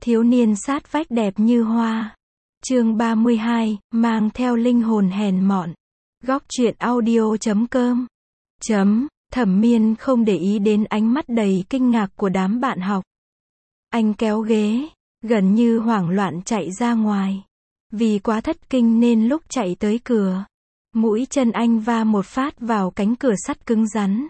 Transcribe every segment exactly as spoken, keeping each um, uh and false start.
Thiếu niên sát vách đẹp như hoa. Chương ba mươi hai, mang theo linh hồn hèn mọn. Góc truyện audio chấm com. Chấm, Thẩm Miên không để ý đến ánh mắt đầy kinh ngạc của đám bạn học. Anh kéo ghế, gần như hoảng loạn chạy ra ngoài. Vì quá thất kinh nên lúc chạy tới cửa, mũi chân anh va một phát vào cánh cửa sắt cứng rắn.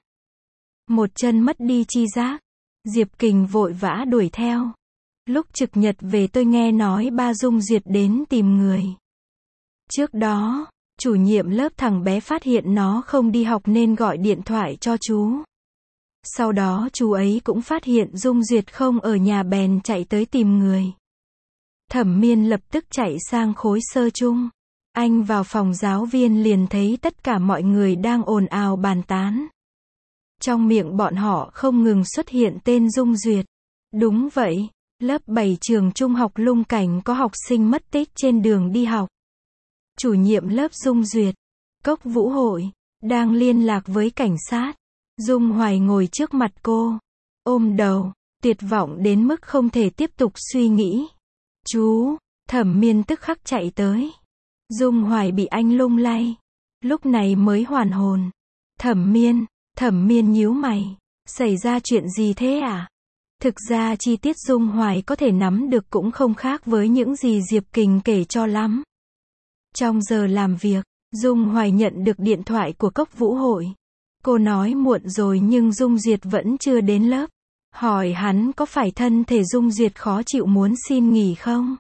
Một chân mất đi chi giác. Diệp Kình vội vã đuổi theo. Lúc trực nhật về tôi nghe nói ba Dung Duyệt đến tìm người. Trước đó, chủ nhiệm lớp thằng bé phát hiện nó không đi học nên gọi điện thoại cho chú. Sau đó chú ấy cũng phát hiện Dung Duyệt không ở nhà bèn chạy tới tìm người. Thẩm Miên lập tức chạy sang khối sơ chung. Anh vào phòng giáo viên liền thấy tất cả mọi người đang ồn ào bàn tán. Trong miệng bọn họ không ngừng xuất hiện tên Dung Duyệt. Đúng vậy, lớp bảy trường trung học Lung Cảnh có học sinh mất tích trên đường đi học. Chủ nhiệm lớp Dung Duyệt, Cốc Vũ Hội, đang liên lạc với cảnh sát. Dung Hoài ngồi trước mặt cô, ôm đầu, tuyệt vọng đến mức không thể tiếp tục suy nghĩ. Chú, Thẩm Miên tức khắc chạy tới. Dung Hoài bị anh lung lay, lúc này mới hoàn hồn. Thẩm Miên, Thẩm Miên nhíu mày, xảy ra chuyện gì thế à? Thực ra chi tiết Dung Hoài có thể nắm được cũng không khác với những gì Diệp Kình kể cho lắm. Trong giờ làm việc, Dung Hoài nhận được điện thoại của Cốc Vũ Hội. Cô nói muộn rồi nhưng Dung Duyệt vẫn chưa đến lớp. Hỏi hắn có phải thân thể Dung Duyệt khó chịu muốn xin nghỉ không?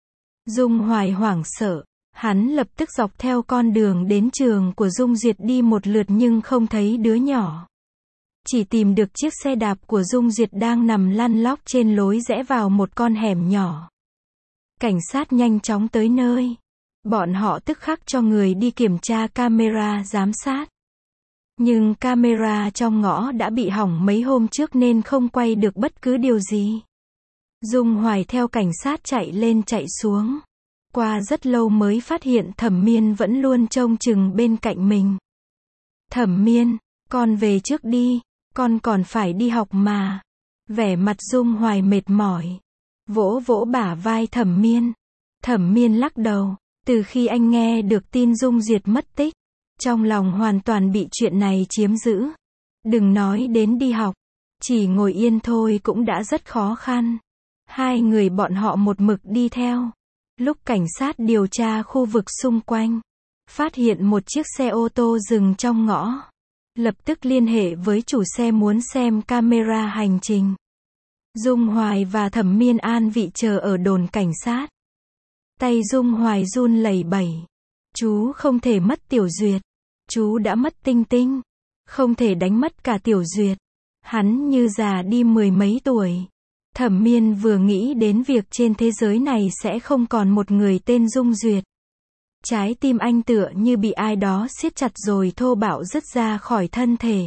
Dung Hoài hoảng sợ. Hắn lập tức dọc theo con đường đến trường của Dung Duyệt đi một lượt nhưng không thấy đứa nhỏ. Chỉ tìm được chiếc xe đạp của Dung Duyệt đang nằm lăn lóc trên lối rẽ vào một con hẻm nhỏ. Cảnh sát nhanh chóng tới nơi. Bọn họ tức khắc cho người đi kiểm tra camera giám sát. Nhưng camera trong ngõ đã bị hỏng mấy hôm trước nên không quay được bất cứ điều gì. Dung Hoài theo cảnh sát chạy lên chạy xuống. Qua rất lâu mới phát hiện Thẩm Miên vẫn luôn trông chừng bên cạnh mình. Thẩm Miên, con về trước đi, con còn phải đi học mà. Vẻ mặt Dung Hoài mệt mỏi. Vỗ vỗ bả vai Thẩm Miên. Thẩm Miên lắc đầu. Từ khi anh nghe được tin Dung Duyệt mất tích, trong lòng hoàn toàn bị chuyện này chiếm giữ. Đừng nói đến đi học, chỉ ngồi yên thôi cũng đã rất khó khăn. Hai người bọn họ một mực đi theo. Lúc cảnh sát điều tra khu vực xung quanh, phát hiện một chiếc xe ô tô dừng trong ngõ. Lập tức liên hệ với chủ xe muốn xem camera hành trình. Dung Hoài và Thẩm Miên an vị chờ ở đồn cảnh sát. Tay Dung Hoài run lẩy bẩy. Chú không thể mất Tiểu Duyệt. Chú đã mất Tinh Tinh. Không thể đánh mất cả Tiểu Duyệt. Hắn như già đi mười mấy tuổi. Thẩm Miên vừa nghĩ đến việc trên thế giới này sẽ không còn một người tên Dung Duyệt. Trái tim anh tựa như bị ai đó siết chặt rồi thô bạo rứt ra khỏi thân thể.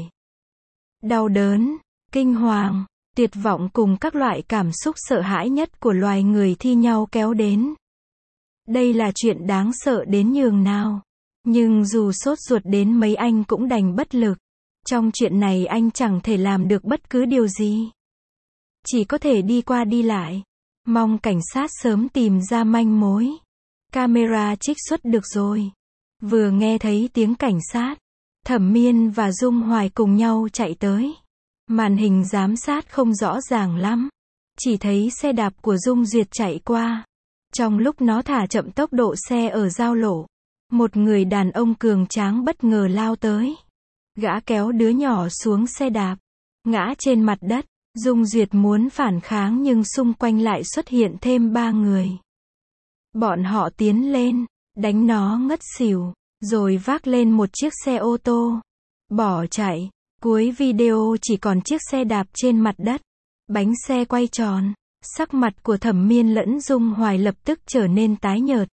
Đau đớn, kinh hoàng, tuyệt vọng cùng các loại cảm xúc sợ hãi nhất của loài người thi nhau kéo đến. Đây là chuyện đáng sợ đến nhường nào. Nhưng dù sốt ruột đến mấy anh cũng đành bất lực. Trong chuyện này anh chẳng thể làm được bất cứ điều gì. Chỉ có thể đi qua đi lại. Mong cảnh sát sớm tìm ra manh mối. Camera trích xuất được rồi. Vừa nghe thấy tiếng cảnh sát, Thẩm Miên và Dung Hoài cùng nhau chạy tới. Màn hình giám sát không rõ ràng lắm. Chỉ thấy xe đạp của Dung Duyệt chạy qua. Trong lúc nó thả chậm tốc độ xe ở giao lộ, một người đàn ông cường tráng bất ngờ lao tới. Gã kéo đứa nhỏ xuống xe đạp, ngã trên mặt đất. Dung Duyệt muốn phản kháng nhưng xung quanh lại xuất hiện thêm ba người. Bọn họ tiến lên, đánh nó ngất xỉu, rồi vác lên một chiếc xe ô tô, bỏ chạy. Cuối video chỉ còn chiếc xe đạp trên mặt đất, bánh xe quay tròn. Sắc mặt của Thẩm Miên lẫn Dung Hoài lập tức trở nên tái nhợt.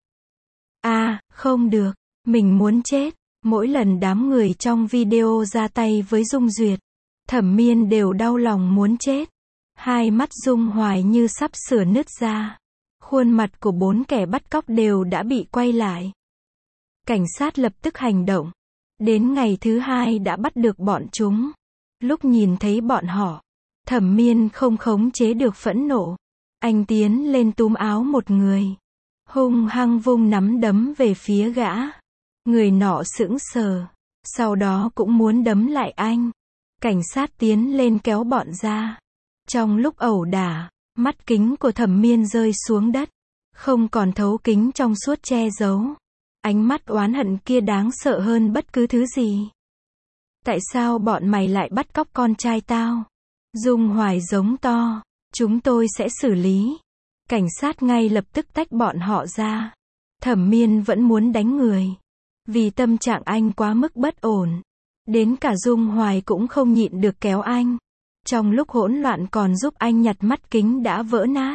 À, không được, mình muốn chết. Mỗi lần đám người trong video ra tay với Dung Duyệt, Thẩm Miên đều đau lòng muốn chết. Hai mắt Dung Hoài như sắp sửa nứt ra. Khuôn mặt của bốn kẻ bắt cóc đều đã bị quay lại. Cảnh sát lập tức hành động. Đến ngày thứ hai đã bắt được bọn chúng. Lúc nhìn thấy bọn họ, Thẩm Miên không khống chế được phẫn nộ. Anh tiến lên túm áo một người, hung hăng vung nắm đấm về phía gã. Người nọ sững sờ, sau đó cũng muốn đấm lại anh. Cảnh sát tiến lên kéo bọn ra. Trong lúc ẩu đả, mắt kính của Thẩm Miên rơi xuống đất, không còn thấu kính trong suốt che giấu. Ánh mắt oán hận kia đáng sợ hơn bất cứ thứ gì. Tại sao bọn mày lại bắt cóc con trai tao? Dung Hoài giống to. Chúng tôi sẽ xử lý. Cảnh sát ngay lập tức tách bọn họ ra. Thẩm Miên vẫn muốn đánh người. Vì tâm trạng anh quá mức bất ổn. Đến cả Dung Hoài cũng không nhịn được kéo anh. Trong lúc hỗn loạn còn giúp anh nhặt mắt kính đã vỡ nát.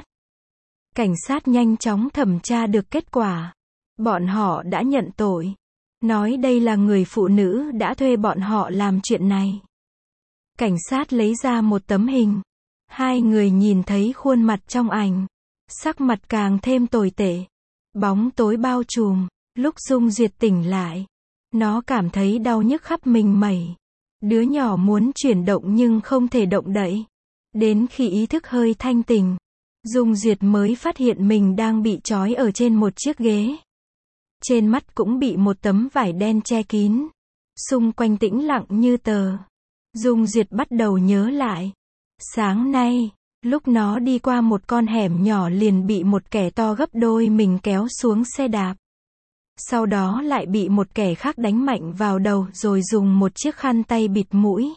Cảnh sát nhanh chóng thẩm tra được kết quả. Bọn họ đã nhận tội. Nói đây là người phụ nữ đã thuê bọn họ làm chuyện này. Cảnh sát lấy ra một tấm hình. Hai người nhìn thấy khuôn mặt trong ảnh. Sắc mặt càng thêm tồi tệ. Bóng tối bao trùm. Lúc Dung Duyệt tỉnh lại, nó cảm thấy đau nhức khắp mình mẩy. Đứa nhỏ muốn chuyển động nhưng không thể động đậy. Đến khi ý thức hơi thanh tỉnh, Dung Duyệt mới phát hiện mình đang bị trói ở trên một chiếc ghế. Trên mắt cũng bị một tấm vải đen che kín. Xung quanh tĩnh lặng như tờ. Dung Duyệt bắt đầu nhớ lại. Sáng nay, lúc nó đi qua một con hẻm nhỏ liền bị một kẻ to gấp đôi mình kéo xuống xe đạp. Sau đó lại bị một kẻ khác đánh mạnh vào đầu rồi dùng một chiếc khăn tay bịt mũi.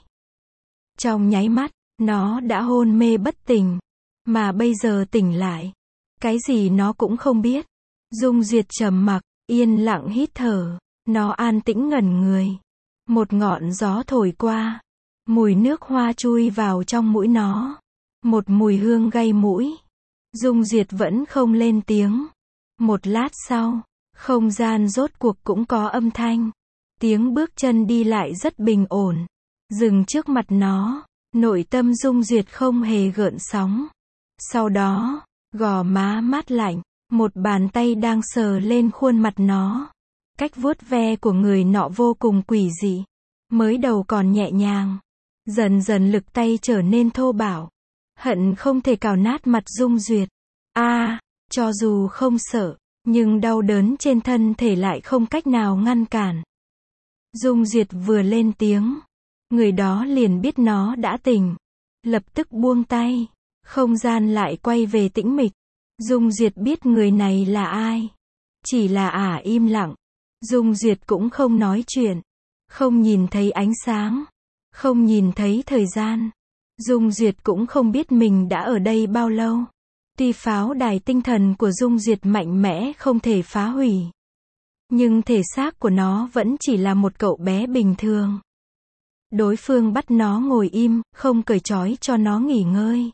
Trong nháy mắt, nó đã hôn mê bất tỉnh. Mà bây giờ tỉnh lại. Cái gì nó cũng không biết. Dung Duyệt trầm mặc, yên lặng hít thở. Nó an tĩnh ngẩn người. Một ngọn gió thổi qua. Mùi nước hoa chui vào trong mũi nó. Một mùi hương gây mũi. Dung Duyệt vẫn không lên tiếng. Một lát sau, không gian rốt cuộc cũng có âm thanh. Tiếng bước chân đi lại rất bình ổn. Dừng trước mặt nó. Nội tâm Dung Duyệt không hề gợn sóng. Sau đó, gò má mát lạnh. Một bàn tay đang sờ lên khuôn mặt nó. Cách vuốt ve của người nọ vô cùng quỷ dị. Mới đầu còn nhẹ nhàng. Dần dần lực tay trở nên thô bạo. Hận không thể cào nát mặt Dung Duyệt. A, à, cho dù không sợ, nhưng đau đớn trên thân thể lại không cách nào ngăn cản. Dung Duyệt vừa lên tiếng, người đó liền biết nó đã tỉnh. Lập tức buông tay. Không gian lại quay về tĩnh mịch. Dung Duyệt biết người này là ai. Chỉ là ả im lặng. Dung Duyệt cũng không nói chuyện. Không nhìn thấy ánh sáng. Không nhìn thấy thời gian. Dung Duyệt cũng không biết mình đã ở đây bao lâu. Tuy pháo đài tinh thần của Dung Duyệt mạnh mẽ không thể phá hủy. Nhưng thể xác của nó vẫn chỉ là một cậu bé bình thường. Đối phương bắt nó ngồi im, không cởi trói cho nó nghỉ ngơi.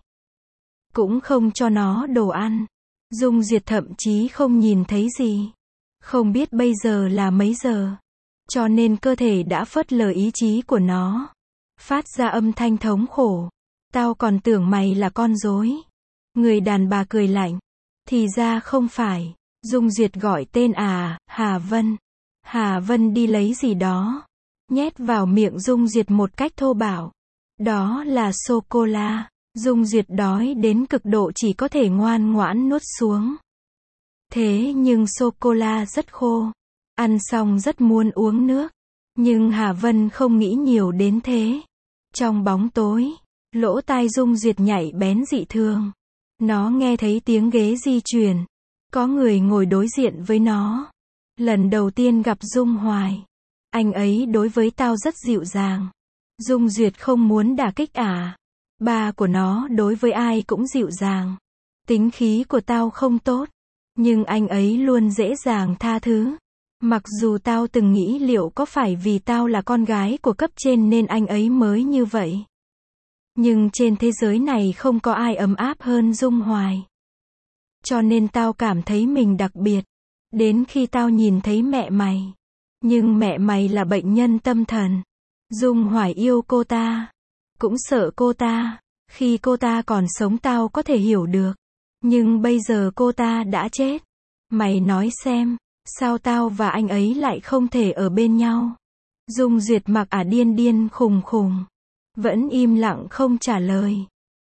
Cũng không cho nó đồ ăn. Dung Duyệt thậm chí không nhìn thấy gì. Không biết bây giờ là mấy giờ. Cho nên cơ thể đã phớt lờ ý chí của nó. Phát ra âm thanh thống khổ. Tao còn tưởng mày là con rối. Người đàn bà cười lạnh. Thì ra không phải. Dung Duyệt gọi tên à, Hà Vân. Hà Vân đi lấy gì đó. Nhét vào miệng Dung Duyệt một cách thô bạo. Đó là sô-cô-la. Dung Duyệt đói đến cực độ chỉ có thể ngoan ngoãn nuốt xuống. Thế nhưng sô-cô-la rất khô. Ăn xong rất muốn uống nước. Nhưng Hà Vân không nghĩ nhiều đến thế. Trong bóng tối, lỗ tai Dung Duyệt nhạy bén dị thường. Nó nghe thấy tiếng ghế di chuyển. Có người ngồi đối diện với nó. Lần đầu tiên gặp Dung Hoài. Anh ấy đối với tao rất dịu dàng. Dung Duyệt không muốn đả kích ả. Ba của nó đối với ai cũng dịu dàng. Tính khí của tao không tốt. Nhưng anh ấy luôn dễ dàng tha thứ. Mặc dù tao từng nghĩ liệu có phải vì tao là con gái của cấp trên nên anh ấy mới như vậy. Nhưng trên thế giới này không có ai ấm áp hơn Dung Hoài. Cho nên tao cảm thấy mình đặc biệt. Đến khi tao nhìn thấy mẹ mày. Nhưng mẹ mày là bệnh nhân tâm thần. Dung Hoài yêu cô ta. Cũng sợ cô ta. Khi cô ta còn sống tao có thể hiểu được. Nhưng bây giờ cô ta đã chết. Mày nói xem. Sao tao và anh ấy lại không thể ở bên nhau? Dung Duyệt mặc ả điên điên khùng khùng. Vẫn im lặng không trả lời.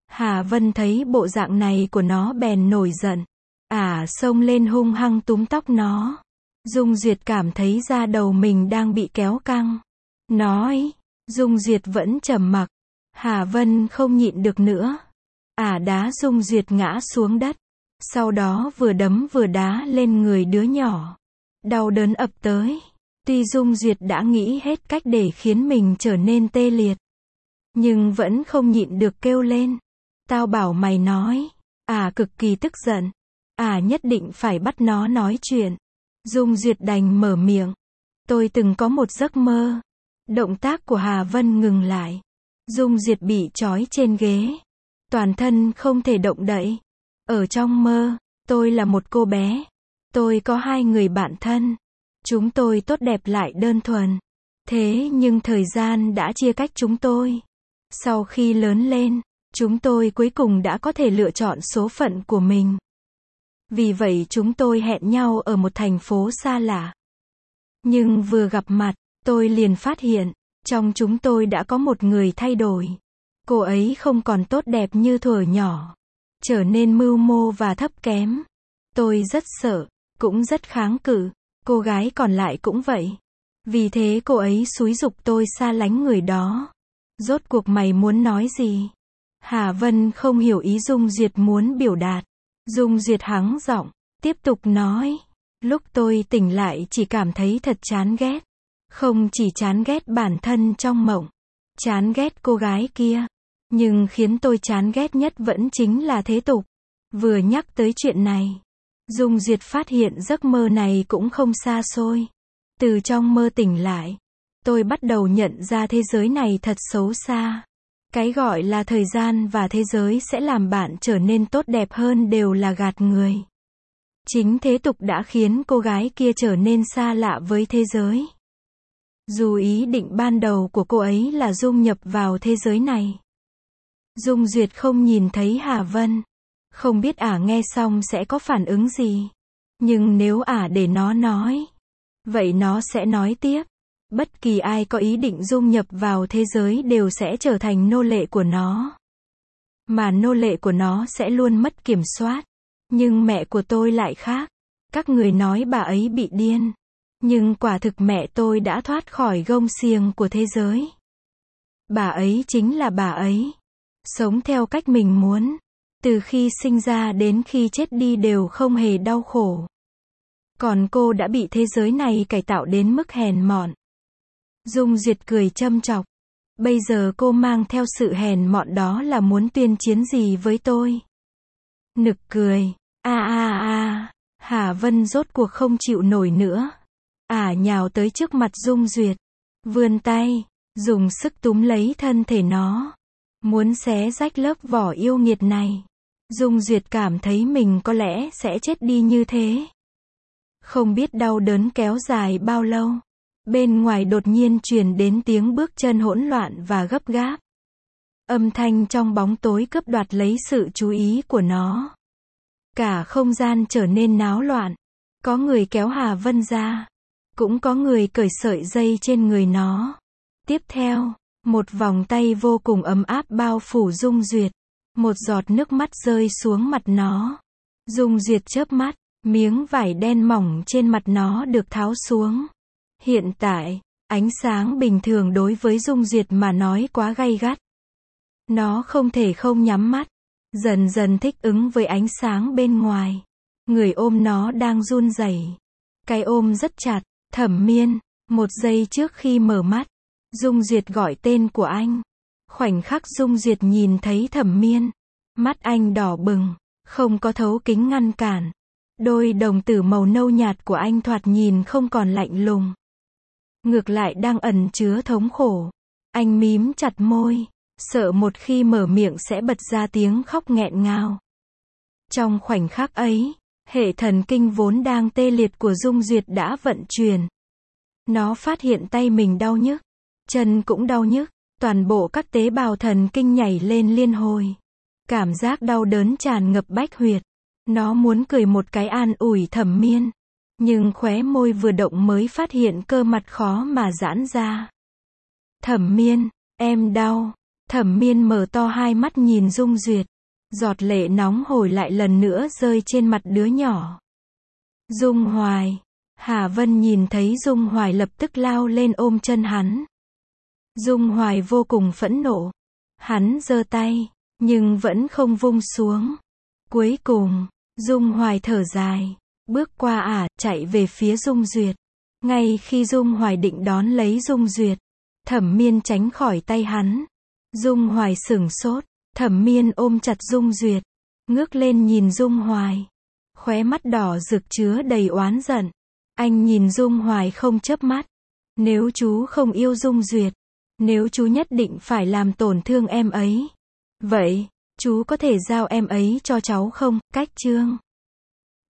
Hà Vân thấy bộ dạng này của nó bèn nổi giận. Ả xông lên hung hăng túm tóc nó. Dung Duyệt cảm thấy da đầu mình đang bị kéo căng. Nói, Dung Duyệt vẫn trầm mặc. Hà Vân không nhịn được nữa. Ả đá Dung Duyệt ngã xuống đất. Sau đó vừa đấm vừa đá lên người đứa nhỏ. Đau đớn ập tới. Tuy Dung Duyệt đã nghĩ hết cách để khiến mình trở nên tê liệt, nhưng vẫn không nhịn được kêu lên. Tao bảo mày nói. Ả cực kỳ tức giận. Ả nhất định phải bắt nó nói chuyện. Dung Duyệt đành mở miệng. Tôi từng có một giấc mơ. Động tác của Hà Vân ngừng lại. Dung Duyệt bị trói trên ghế. Toàn thân không thể động đậy. Ở trong mơ, tôi là một cô bé. Tôi có hai người bạn thân. Chúng tôi tốt đẹp lại đơn thuần. Thế nhưng thời gian đã chia cách chúng tôi. Sau khi lớn lên, chúng tôi cuối cùng đã có thể lựa chọn số phận của mình. Vì vậy chúng tôi hẹn nhau ở một thành phố xa lạ. Nhưng vừa gặp mặt, tôi liền phát hiện, trong chúng tôi đã có một người thay đổi. Cô ấy không còn tốt đẹp như thuở nhỏ, trở nên mưu mô và thấp kém. Tôi rất sợ, cũng rất kháng cự. Cô gái còn lại cũng vậy. Vì thế cô ấy xúi giục tôi xa lánh người đó. Rốt cuộc mày muốn nói gì? Hà Vân không hiểu ý Dung Duyệt muốn biểu đạt. Dung Duyệt hắng giọng, tiếp tục nói. Lúc tôi tỉnh lại chỉ cảm thấy thật chán ghét. Không chỉ chán ghét bản thân trong mộng, chán ghét cô gái kia. Nhưng khiến tôi chán ghét nhất vẫn chính là thế tục. Vừa nhắc tới chuyện này, Dung Duyệt phát hiện giấc mơ này cũng không xa xôi. Từ trong mơ tỉnh lại, tôi bắt đầu nhận ra thế giới này thật xấu xa. Cái gọi là thời gian và thế giới sẽ làm bạn trở nên tốt đẹp hơn đều là gạt người. Chính thế tục đã khiến cô gái kia trở nên xa lạ với thế giới. Dù ý định ban đầu của cô ấy là dung nhập vào thế giới này. Dung Duyệt không nhìn thấy Hà Vân. Không biết Ả nghe xong sẽ có phản ứng gì. Nhưng nếu Ả để nó nói, vậy nó sẽ nói tiếp. Bất kỳ ai có ý định dung nhập vào thế giới đều sẽ trở thành nô lệ của nó. Mà nô lệ của nó sẽ luôn mất kiểm soát. Nhưng mẹ của tôi lại khác. Các người nói bà ấy bị điên. Nhưng quả thực mẹ tôi đã thoát khỏi gông xiềng của thế giới. Bà ấy chính là bà ấy. Sống theo cách mình muốn. Từ khi sinh ra đến khi chết đi đều không hề đau khổ. Còn cô đã bị thế giới này cải tạo đến mức hèn mọn. Dung Duyệt cười châm chọc. Bây giờ cô mang theo sự hèn mọn đó là muốn tuyên chiến gì với tôi? Nực cười. A a a. Hà Vân rốt cuộc không chịu nổi nữa. Ả nhào tới trước mặt Dung Duyệt. Vươn tay, dùng sức túm lấy thân thể nó. Muốn xé rách lớp vỏ yêu nghiệt này. Dung Duyệt cảm thấy mình có lẽ sẽ chết đi như thế. Không biết đau đớn kéo dài bao lâu. Bên ngoài đột nhiên truyền đến tiếng bước chân hỗn loạn và gấp gáp. Âm thanh trong bóng tối cướp đoạt lấy sự chú ý của nó. Cả không gian trở nên náo loạn. Có người kéo Hà Vân ra. Cũng có người cởi sợi dây trên người nó. Tiếp theo, một vòng tay vô cùng ấm áp bao phủ Dung Duyệt. Một giọt nước mắt rơi xuống mặt nó. Dung Duyệt chớp mắt, miếng vải đen mỏng trên mặt nó được tháo xuống. Hiện tại, ánh sáng bình thường đối với Dung Duyệt mà nói quá gay gắt. Nó không thể không nhắm mắt, dần dần thích ứng với ánh sáng bên ngoài. Người ôm nó đang run rẩy. Cái ôm rất chặt. Thẩm Miên, một giây trước khi mở mắt, Dung Duyệt gọi tên của anh. Khoảnh khắc Dung Duyệt nhìn thấy Thẩm Miên, mắt anh đỏ bừng, không có thấu kính ngăn cản. Đôi đồng tử màu nâu nhạt của anh thoạt nhìn không còn lạnh lùng. Ngược lại đang ẩn chứa thống khổ. Anh mím chặt môi, sợ một khi mở miệng sẽ bật ra tiếng khóc nghẹn ngào. Trong khoảnh khắc ấy, hệ thần kinh vốn đang tê liệt của Dung Duyệt đã vận chuyển. Nó phát hiện tay mình đau nhức, chân cũng đau nhức, toàn bộ các tế bào thần kinh nhảy lên liên hồi. Cảm giác đau đớn tràn ngập bách huyệt. Nó muốn cười một cái an ủi Thẩm Miên, nhưng khóe môi vừa động mới phát hiện cơ mặt khó mà giãn ra. Thẩm Miên, em đau. Thẩm Miên mở to hai mắt nhìn Dung Duyệt. Giọt lệ nóng hổi lại lần nữa rơi trên mặt đứa nhỏ. Dung Hoài. Hà Vân nhìn thấy Dung Hoài lập tức lao lên ôm chân hắn. Dung Hoài vô cùng phẫn nộ. Hắn giơ tay, nhưng vẫn không vung xuống. Cuối cùng, Dung Hoài thở dài, bước qua ả, chạy về phía Dung Duyệt. Ngay khi Dung Hoài định đón lấy Dung Duyệt, Thẩm Miên tránh khỏi tay hắn. Dung Hoài sửng sốt, Thẩm Miên ôm chặt Dung Duyệt, ngước lên nhìn Dung Hoài. Khóe mắt đỏ rực chứa đầy oán giận. Anh nhìn Dung Hoài không chớp mắt. Nếu chú không yêu Dung Duyệt, nếu chú nhất định phải làm tổn thương em ấy, vậy, chú có thể giao em ấy cho cháu không? Cách chương